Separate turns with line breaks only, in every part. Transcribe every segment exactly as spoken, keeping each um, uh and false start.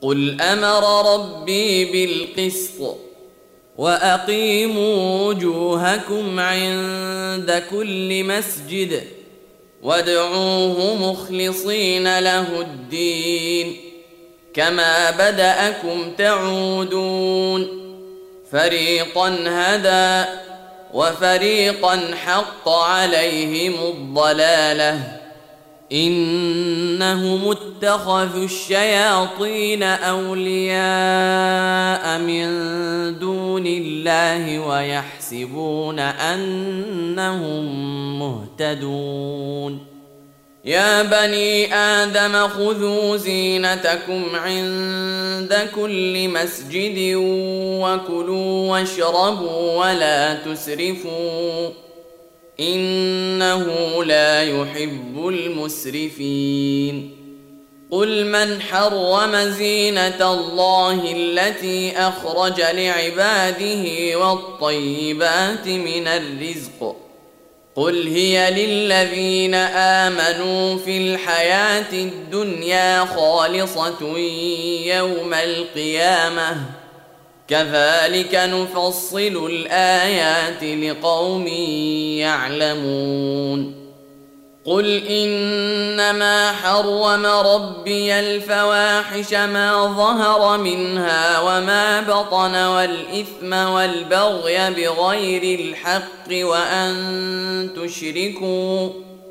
قل أمر ربي بالقسط وأقيموا وجوهكم عند كل مسجد وادعوه مخلصين له الدين كما بدأكم تعودون فريقا هدى وفريقا حق عليهم الضلالة إنهم اتخذوا الشياطين أولياء من دون الله ويحسبون أنهم مهتدون يا بني آدم خذوا زينتكم عند كل مسجد وكلوا واشربوا ولا تسرفوا إنه لا يحب المسرفين قل من حرم زينة الله التي أخرج لعباده والطيبات من الرزق قل هي للذين آمنوا في الحياة الدنيا خالصة يوم القيامة كذلك نفصل الآيات لقوم يعلمون قل إنما حرم ربي الفواحش ما ظهر منها وما بطن والإثم والبغي بغير الحق وأن تشركوا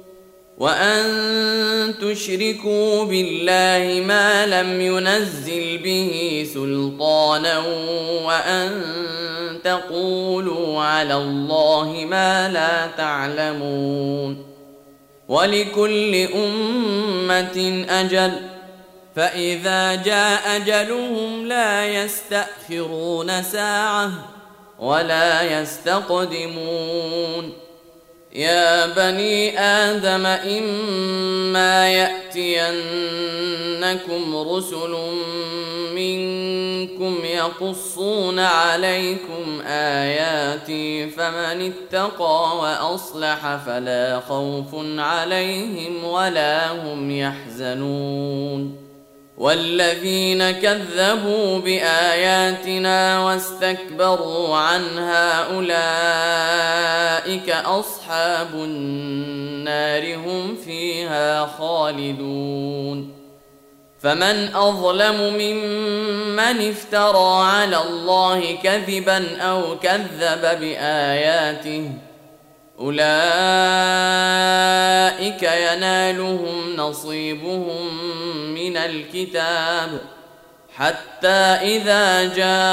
وأن تشركوا بالله ما لم ينزل به سلطانا وأن تقولوا على الله ما لا تعلمون ولكل أمة أجل فإذا جاء أجلهم لا يستأخرون ساعة ولا يستقدمون يا بني آدم إما يأتينكم رسل منكم يقصون عليكم آياتي فمن اتقى وأصلح فلا خوف عليهم ولا هم يحزنون والذين كذبوا بآياتنا واستكبروا عنها أولئك أصحاب النار هم فيها خالدون فمن أظلم ممن افترى على الله كذبا أو كذب بآياته أولئك ينالهم نصيبهم من الكتاب حتى إذا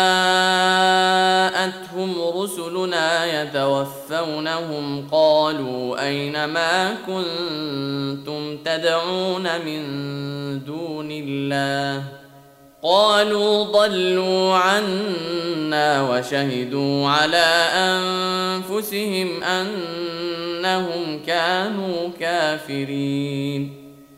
جاءتهم رسلنا يتوفونهم قالوا أين ما كنتم تدعون من دون الله قالوا ضلوا عنا وشهدوا على أنفسهم أنهم كانوا كافرين